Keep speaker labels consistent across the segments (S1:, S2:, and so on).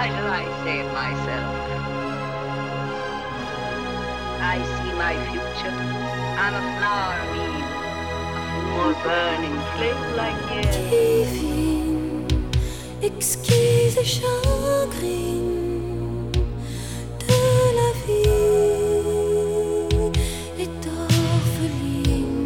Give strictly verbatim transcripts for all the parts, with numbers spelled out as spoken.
S1: Why should I say it myself? I see my future on a flower wheel, a full burning flame like air.
S2: Divine, exquise et chagrine de la vie est orpheline,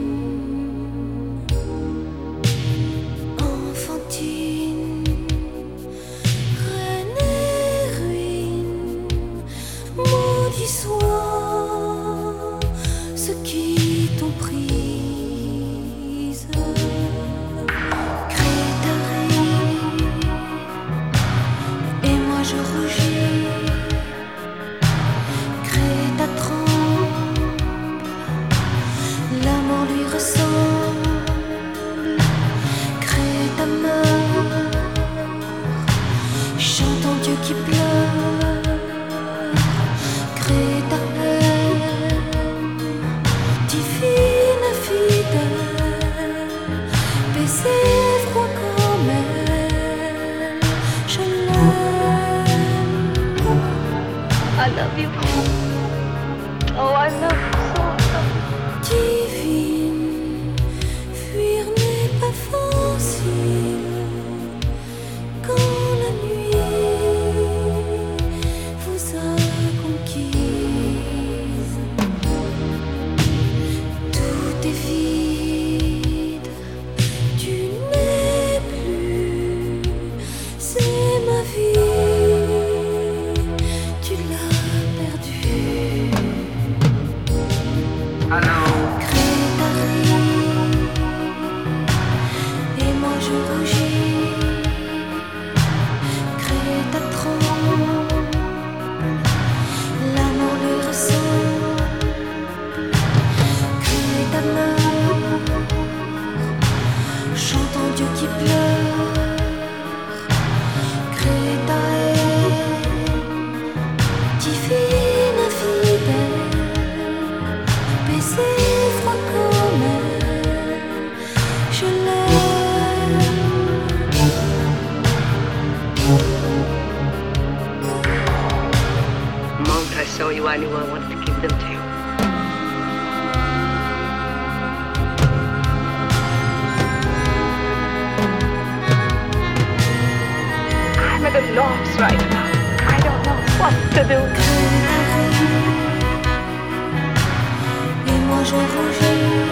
S2: enfantine, reine et ruine, maudit soit ceux qui t'ont prise. Je rougis, Créta tremble, la mort lui ressemble, Créta meurt, chantant Dieu qui pleure, Créta aime, divine infidèle, baiser froid comme elle, je l'aime.
S1: I love you. Oh, I love you so much.
S2: Divine, fuir n'est pas facile quand la nuit vous a conquise. Tout est vide, tu n'es plus, c'est ma vie. Créta rit, et moi je rougis, Créta tremble, l'amour lui ressemble, Créta meurt, chantant Dieu qui pleure, Créta aime, divine infidèle, baiser froid comme elle, je l'aime.
S1: The moment I saw you, I knew I wanted to give them to you. I'm at a loss right now. I don't know what to do.
S2: Créta rit, et moi je rougis.